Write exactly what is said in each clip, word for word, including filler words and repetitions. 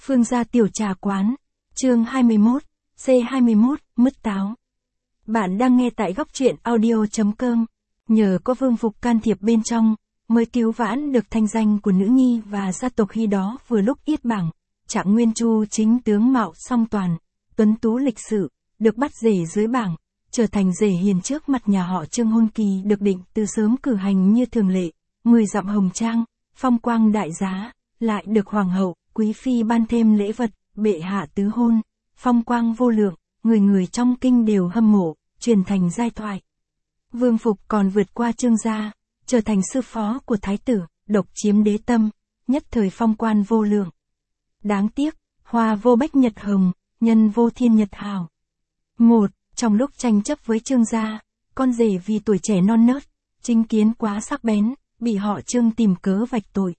Phương gia tiểu trà quán, chương hai mươi mốt, C hai mươi mốt, mứt táo. Bạn đang nghe tại góc truyện audio.com. Nhờ có Vương Phục can thiệp bên trong, mới cứu vãn được thanh danh của nữ nhi và gia tộc khi đó vừa lúc yết bảng. Trạng Nguyên Chu chính tướng mạo song toàn, tuấn tú lịch sự, được bắt rể dưới bảng, trở thành rể hiền trước mặt nhà họ Trương. Hôn kỳ được định từ sớm cử hành như thường lệ, mười dặm hồng trang, phong quang đại giá, lại được hoàng hậu, quý phi ban thêm lễ vật, bệ hạ tứ hôn, phong quang vô lượng, người người trong kinh đều hâm mộ, truyền thành giai thoại. Vương Phục còn vượt qua Trương gia, trở thành sư phó của thái tử, độc chiếm đế tâm, nhất thời phong quan vô lượng. Đáng tiếc, hoa vô bách nhật hồng, nhân vô thiên nhật hào. Một, trong lúc tranh chấp với Trương gia, con rể vì tuổi trẻ non nớt, chính kiến quá sắc bén, bị họ Trương tìm cớ vạch tội.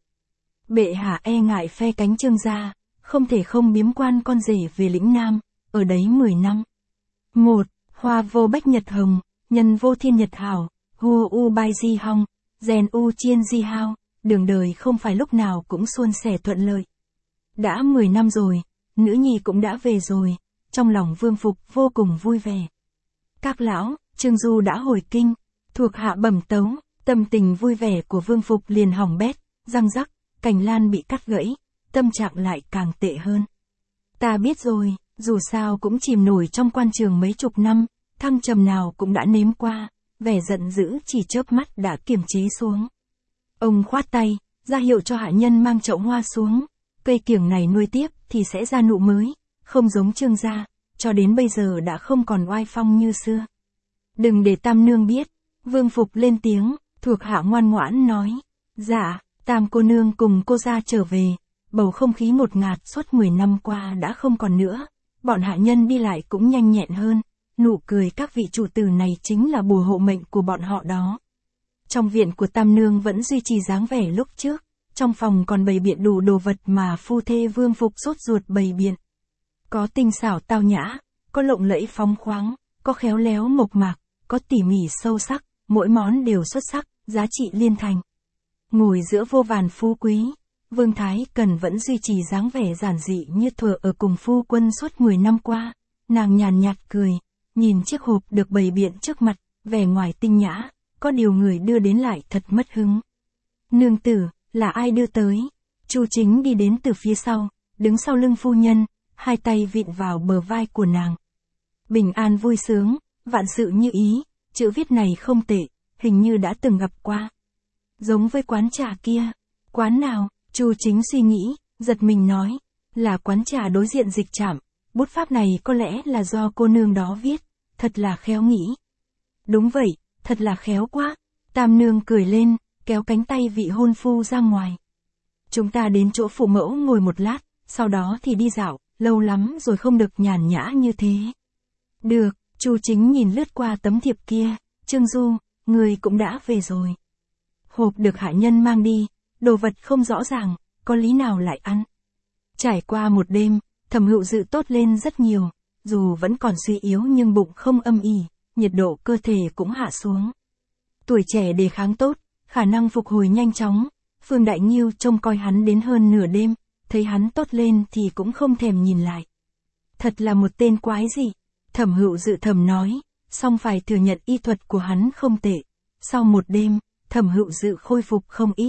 Bệ hạ e ngại phe cánh Trương gia, không thể không biếm quan con rể về lĩnh Nam, ở đấy mười năm. Một, hoa vô bách nhật hồng, nhân vô thiên nhật hào, hua u bai di hong, rèn u chiên di hao, đường đời không phải lúc nào cũng suôn sẻ thuận lợi. Đã mười năm rồi, nữ nhi cũng đã về rồi, trong lòng Vương Phục vô cùng vui vẻ. Các lão, Trương Du đã hồi kinh, thuộc hạ bẩm tấu, tâm tình vui vẻ của Vương Phục liền hỏng bét, răng rắc, cành lan bị cắt gãy, tâm trạng lại càng tệ hơn. Ta biết rồi, dù sao cũng chìm nổi trong quan trường mấy chục năm, thăng trầm nào cũng đã nếm qua, vẻ giận dữ chỉ chớp mắt đã kiềm chế xuống. Ông khoát tay, ra hiệu cho hạ nhân mang chậu hoa xuống, cây kiểng này nuôi tiếp thì sẽ ra nụ mới, không giống Trương gia, cho đến bây giờ đã không còn oai phong như xưa. Đừng để Tam nương biết, Vương Phục lên tiếng, thuộc hạ ngoan ngoãn nói, dạ, Tam cô nương cùng cô gia trở về, bầu không khí ngột ngạt suốt mười năm qua đã không còn nữa, bọn hạ nhân đi lại cũng nhanh nhẹn hơn, nụ cười các vị chủ tử này chính là bùa hộ mệnh của bọn họ đó. Trong viện của Tam nương vẫn duy trì dáng vẻ lúc trước, trong phòng còn bày biện đủ đồ vật mà phu thê Vương Phục sốt ruột bày biện. Có tinh xảo tao nhã, có lộng lẫy phóng khoáng, có khéo léo mộc mạc, có tỉ mỉ sâu sắc, mỗi món đều xuất sắc, giá trị liên thành. Ngồi giữa vô vàn phú quý, Vương Thái Cần vẫn duy trì dáng vẻ giản dị như thuở ở cùng phu quân suốt mười năm qua, nàng nhàn nhạt cười, nhìn chiếc hộp được bày biện trước mặt, vẻ ngoài tinh nhã, có điều người đưa đến lại thật mất hứng. Nương tử, là ai đưa tới? Chu Chính đi đến từ phía sau, đứng sau lưng phu nhân, hai tay vịn vào bờ vai của nàng. Bình an vui sướng, vạn sự như ý, chữ viết này không tệ, hình như đã từng gặp qua. Giống với quán trà kia. Quán nào? Chu Chính suy nghĩ, giật mình nói, là quán trà đối diện dịch trạm, bút pháp này có lẽ là do cô nương đó viết, thật là khéo nghĩ. Đúng vậy, thật là khéo quá. Tam nương cười lên, kéo cánh tay vị hôn phu ra ngoài. Chúng ta đến chỗ phụ mẫu ngồi một lát, sau đó thì đi dạo, lâu lắm rồi không được nhàn nhã như thế. Được, Chu Chính nhìn lướt qua tấm thiệp kia, Trương Du, người cũng đã về rồi. Hộp được hạ nhân mang đi, đồ vật không rõ ràng, có lý nào lại ăn. Trải qua một đêm, Thẩm Hựu Dự tốt lên rất nhiều, dù vẫn còn suy yếu nhưng bụng không âm ỉ, nhiệt độ cơ thể cũng hạ xuống. Tuổi trẻ đề kháng tốt, khả năng phục hồi nhanh chóng, Phương Đại Nghiêu trông coi hắn đến hơn nửa đêm, thấy hắn tốt lên thì cũng không thèm nhìn lại. Thật là một tên quái gì, Thẩm Hựu Dự thầm nói, song phải thừa nhận y thuật của hắn không tệ. Sau một đêm, Thẩm Hựu Dự khôi phục không ít.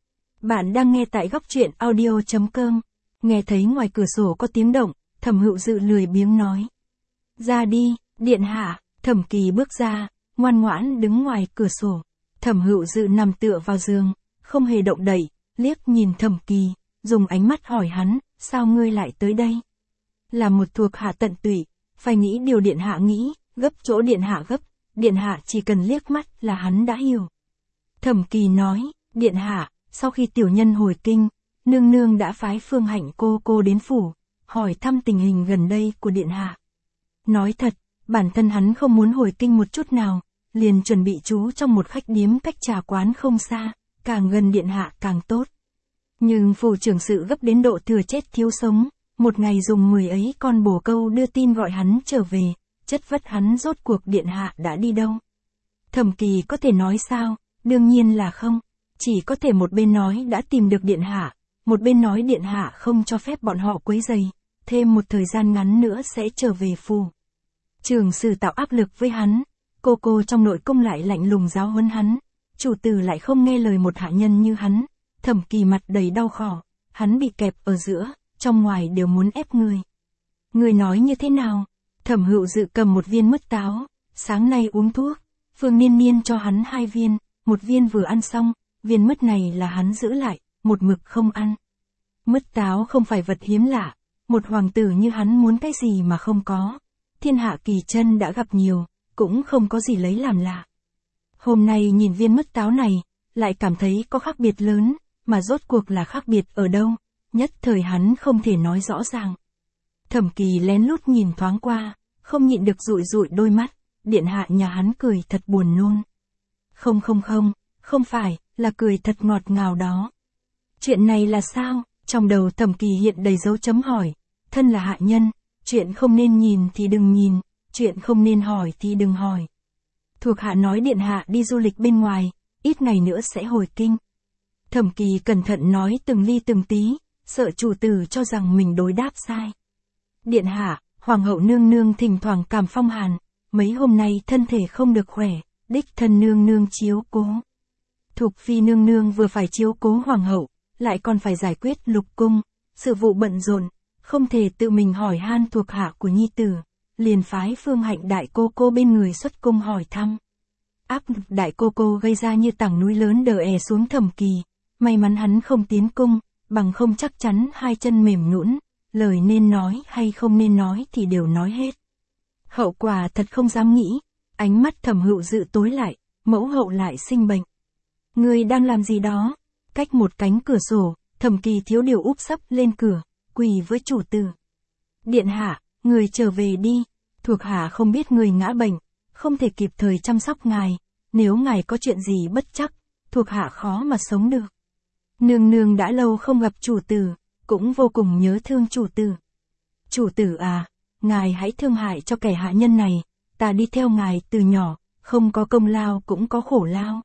Bạn đang nghe tại góc truyện audio.com, nghe thấy ngoài cửa sổ có tiếng động, Thẩm Hựu Dự lười biếng nói. Ra đi, điện hạ. Thẩm Kỳ bước ra, ngoan ngoãn đứng ngoài cửa sổ. Thẩm Hựu Dự nằm tựa vào giường, không hề động đậy, liếc nhìn Thẩm Kỳ, dùng ánh mắt hỏi hắn, sao ngươi lại tới đây? Là một thuộc hạ tận tụy, phải nghĩ điều điện hạ nghĩ, gấp chỗ điện hạ gấp, điện hạ chỉ cần liếc mắt là hắn đã hiểu. Thẩm Kỳ nói, điện hạ, sau khi tiểu nhân hồi kinh, nương nương đã phái Phương Hạnh cô cô đến phủ, hỏi thăm tình hình gần đây của điện hạ. Nói thật, bản thân hắn không muốn hồi kinh một chút nào, liền chuẩn bị trú trong một khách điếm cách trà quán không xa, càng gần điện hạ càng tốt. Nhưng phủ trưởng sự gấp đến độ thừa chết thiếu sống, một ngày dùng mười ấy con bồ câu đưa tin gọi hắn trở về, chất vấn hắn rốt cuộc điện hạ đã đi đâu. Thẩm Kỳ có thể nói sao, đương nhiên là không, chỉ có thể một bên nói đã tìm được điện hạ, một bên nói điện hạ không cho phép bọn họ quấy rầy, thêm một thời gian ngắn nữa sẽ trở về phủ. Trường Sử tạo áp lực với hắn, cô cô trong nội cung lại lạnh lùng giáo huấn hắn, chủ tử lại không nghe lời một hạ nhân như hắn. Thẩm Kỳ mặt đầy đau khổ, hắn bị kẹp ở giữa, trong ngoài đều muốn ép người. Người nói như thế nào? Thẩm Hựu Dự cầm một viên mứt táo, sáng nay uống thuốc, Phương Niên Niên cho hắn hai viên, một viên vừa ăn xong, viên mứt này là hắn giữ lại, một mực không ăn. Mứt táo không phải vật hiếm lạ, một hoàng tử như hắn muốn cái gì mà không có. Thiên hạ kỳ chân đã gặp nhiều, cũng không có gì lấy làm lạ. Hôm nay nhìn viên mứt táo này, lại cảm thấy có khác biệt lớn, mà rốt cuộc là khác biệt ở đâu, nhất thời hắn không thể nói rõ ràng. Thẩm Kỳ lén lút nhìn thoáng qua, không nhịn được dụi dụi đôi mắt, điện hạ nhà hắn cười thật buồn nôn. Không không không, không phải, là cười thật ngọt ngào đó. Chuyện này là sao? Trong đầu Thẩm Kỳ hiện đầy dấu chấm hỏi, thân là hạ nhân, chuyện không nên nhìn thì đừng nhìn, chuyện không nên hỏi thì đừng hỏi. Thuộc hạ nói điện hạ đi du lịch bên ngoài, ít ngày nữa sẽ hồi kinh. Thẩm Kỳ cẩn thận nói từng ly từng tí, sợ chủ tử cho rằng mình đối đáp sai. Điện hạ, hoàng hậu nương nương thỉnh thoảng cảm phong hàn, mấy hôm nay thân thể không được khỏe, đích thân nương nương chiếu cố. Thục phi nương nương vừa phải chiếu cố hoàng hậu, lại còn phải giải quyết lục cung, sự vụ bận rộn, không thể tự mình hỏi han thuộc hạ của nhi tử, liền phái Phương Hạnh đại cô cô bên người xuất cung hỏi thăm. Áp lực đại cô cô gây ra như tảng núi lớn đè è xuống Thẩm Kỳ, may mắn hắn không tiến cung, bằng không chắc chắn hai chân mềm nhũn, lời nên nói hay không nên nói thì đều nói hết. Hậu quả thật không dám nghĩ, ánh mắt Thẩm Hựu Dự tối lại, mẫu hậu lại sinh bệnh. Người đang làm gì đó? Cách một cánh cửa sổ, Thẩm Kỳ thiếu điều úp sấp lên cửa, quỳ với chủ tử. Điện hạ, người trở về đi, thuộc hạ không biết người ngã bệnh, không thể kịp thời chăm sóc ngài, nếu ngài có chuyện gì bất chắc, thuộc hạ khó mà sống được. Nương nương đã lâu không gặp chủ tử, cũng vô cùng nhớ thương chủ tử. Chủ tử à, ngài hãy thương hại cho kẻ hạ nhân này, ta đi theo ngài từ nhỏ, không có công lao cũng có khổ lao.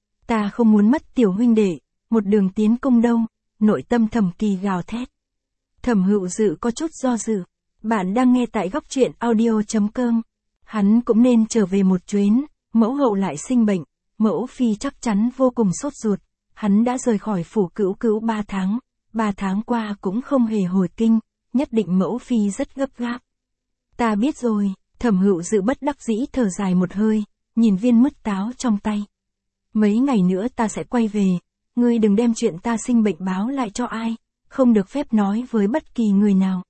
Ta không muốn mất tiểu huynh đệ, một đường tiến công đâu, nội tâm Thẩm Kỳ gào thét. Thẩm Hựu Dự có chút do dự, bạn đang nghe tại góc truyện audio chấm com. Hắn cũng nên trở về một chuyến, mẫu hậu lại sinh bệnh, mẫu phi chắc chắn vô cùng sốt ruột, hắn đã rời khỏi phủ Cữu Cữu ba tháng, ba tháng qua cũng không hề hồi kinh, nhất định mẫu phi rất gấp gáp. Ta biết rồi, Thẩm Hựu Dự bất đắc dĩ thở dài một hơi, nhìn viên mứt táo trong tay. Mấy ngày nữa ta sẽ quay về, ngươi đừng đem chuyện ta sinh bệnh báo lại cho ai, không được phép nói với bất kỳ người nào.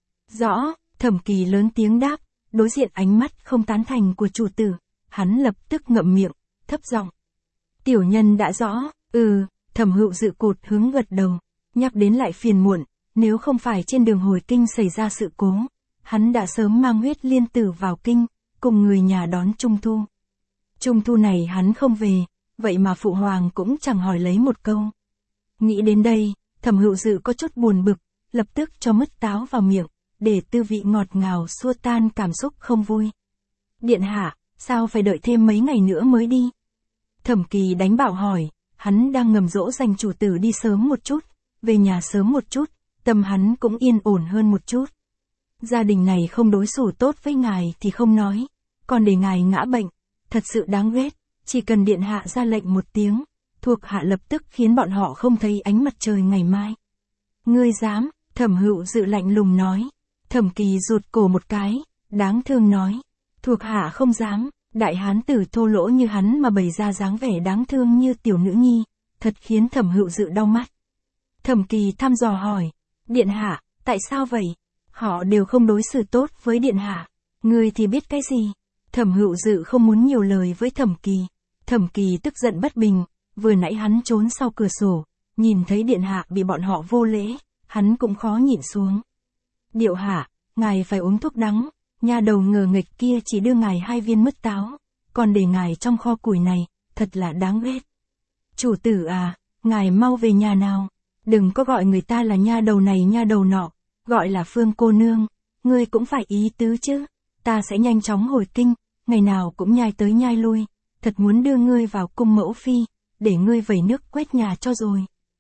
Rõ, Thẩm Kỳ lớn tiếng đáp, đối diện ánh mắt không tán thành của chủ tử, hắn lập tức ngậm miệng, thấp giọng. Tiểu nhân đã rõ, ừ, Thẩm Hựu Dự cụt hướng gật đầu, nhắc đến lại phiền muộn, nếu không phải trên đường hồi kinh xảy ra sự cố, hắn đã sớm mang Huyết Liên Tử vào kinh, cùng người nhà đón Trung Thu. Trung Thu này hắn không về, vậy mà phụ hoàng cũng chẳng hỏi lấy một câu. Nghĩ đến đây, Thẩm Hựu Dự có chút buồn bực, lập tức cho mứt táo vào miệng, để tư vị ngọt ngào xua tan cảm xúc không vui. Điện hạ, sao phải đợi thêm mấy ngày nữa mới đi? Thẩm Kỳ đánh bảo hỏi, hắn đang ngầm dỗ dành chủ tử đi sớm một chút, về nhà sớm một chút, tâm hắn cũng yên ổn hơn một chút. Gia đình này không đối xử tốt với ngài thì không nói, còn để ngài ngã bệnh, thật sự đáng ghét, chỉ cần điện hạ ra lệnh một tiếng, thuộc hạ lập tức khiến bọn họ không thấy ánh mặt trời ngày mai. Ngươi dám? Thẩm Hựu Dự lạnh lùng nói. Thẩm Kỳ rụt cổ một cái, đáng thương nói, thuộc hạ không dám. Đại hán tử thô lỗ như hắn mà bày ra dáng vẻ đáng thương như tiểu nữ nhi, thật khiến Thẩm Hựu Dự đau mắt. Thẩm Kỳ thăm dò hỏi, điện hạ, tại sao vậy? Họ đều không đối xử tốt với điện hạ, ngươi thì biết cái gì? Thẩm Hựu Dự không muốn nhiều lời với Thẩm Kỳ. Thẩm Kỳ tức giận bất bình, vừa nãy hắn trốn sau cửa sổ, nhìn thấy điện hạ bị bọn họ vô lễ, hắn cũng khó nhịn xuống. Điệu hạ, ngài phải uống thuốc đắng. Nhà đầu ngờ nghịch kia chỉ đưa ngài hai viên mứt táo, còn để ngài trong kho củi này, thật là đáng ghét. Chủ tử à, ngài mau về nhà nào, đừng có gọi người ta là nha đầu này nha đầu nọ, gọi là Phương cô nương, ngươi cũng phải ý tứ chứ, ta sẽ nhanh chóng hồi kinh, ngày nào cũng nhai tới nhai lui, thật muốn đưa ngươi vào cung mẫu phi, để ngươi vẩy nước quét nhà cho rồi.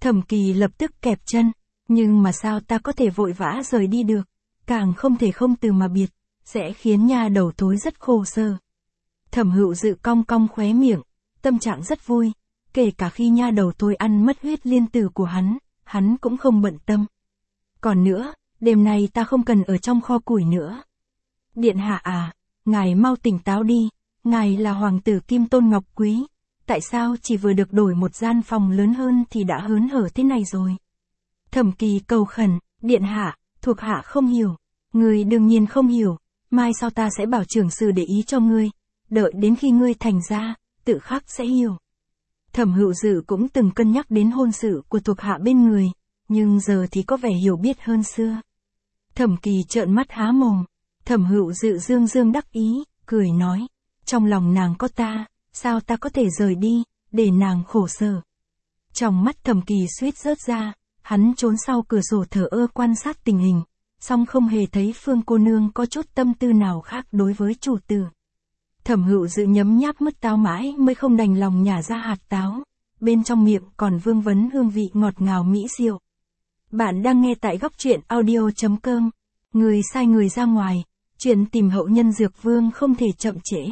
Thẩm Kỳ lập tức kẹp chân, nhưng mà sao ta có thể vội vã rời đi được, càng không thể không từ mà biệt, sẽ khiến nha đầu thối rất khổ sở. Thẩm Hữu Dự cong cong khóe miệng, tâm trạng rất vui, kể cả khi nha đầu thối ăn mất huyết liên tử của hắn, hắn cũng không bận tâm. Còn nữa, đêm nay ta không cần ở trong kho củi nữa. Điện hạ à, ngài mau tỉnh táo đi, ngài là hoàng tử Kim Tôn Ngọc Quý, tại sao chỉ vừa được đổi một gian phòng lớn hơn thì đã hớn hở thế này rồi? Thẩm Kỳ cầu khẩn, điện hạ, thuộc hạ không hiểu. Ngươi đương nhiên không hiểu, mai sau ta sẽ bảo trưởng sử để ý cho ngươi, đợi đến khi ngươi thành ra, tự khắc sẽ hiểu. Thẩm Hữu Dự cũng từng cân nhắc đến hôn sự của thuộc hạ bên người, nhưng giờ thì có vẻ hiểu biết hơn xưa. Thẩm Kỳ trợn mắt há mồm, Thẩm Hữu Dự dương dương đắc ý, cười nói, trong lòng nàng có ta, sao ta có thể rời đi, để nàng khổ sở. Trong mắt Thẩm Kỳ suýt rớt ra, hắn trốn sau cửa sổ thờ ơ quan sát tình hình, song không hề thấy Phương cô nương có chút tâm tư nào khác đối với chủ tử. Thẩm Hữu Dự nhấm nháp mứt táo mãi mới không đành lòng nhả ra hạt táo, bên trong miệng còn vương vấn hương vị ngọt ngào mỹ diệu. Bạn đang nghe tại góc truyện audio chấm com, người sai người ra ngoài, chuyện tìm hậu nhân dược vương không thể chậm trễ.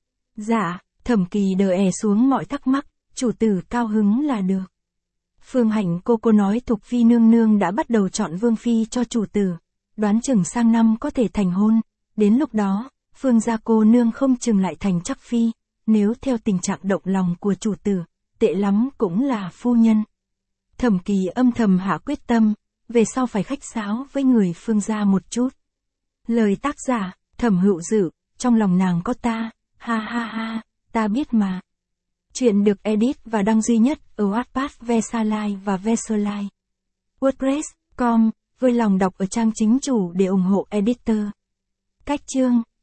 Dạ, Thẩm Kỳ đờ è xuống mọi thắc mắc, chủ tử cao hứng là được. Phương Hạnh cô cô nói Thục Phi nương nương đã bắt đầu chọn vương phi cho chủ tử, đoán chừng sang năm có thể thành hôn, đến lúc đó, Phương gia cô nương không chừng lại thành chắc phi, nếu theo tình trạng động lòng của chủ tử, tệ lắm cũng là phu nhân. Thẩm Kỳ âm thầm hạ quyết tâm, về sau phải khách sáo với người Phương gia một chút. Lời tác giả, Thẩm Hữu Dự, trong lòng nàng có ta, ha ha ha, ta biết mà. Chuyện được edit và đăng duy nhất ở Wattpad, Versalai và Versalai. WordPress chấm com, vui lòng đọc ở trang chính chủ để ủng hộ editor. Cách chương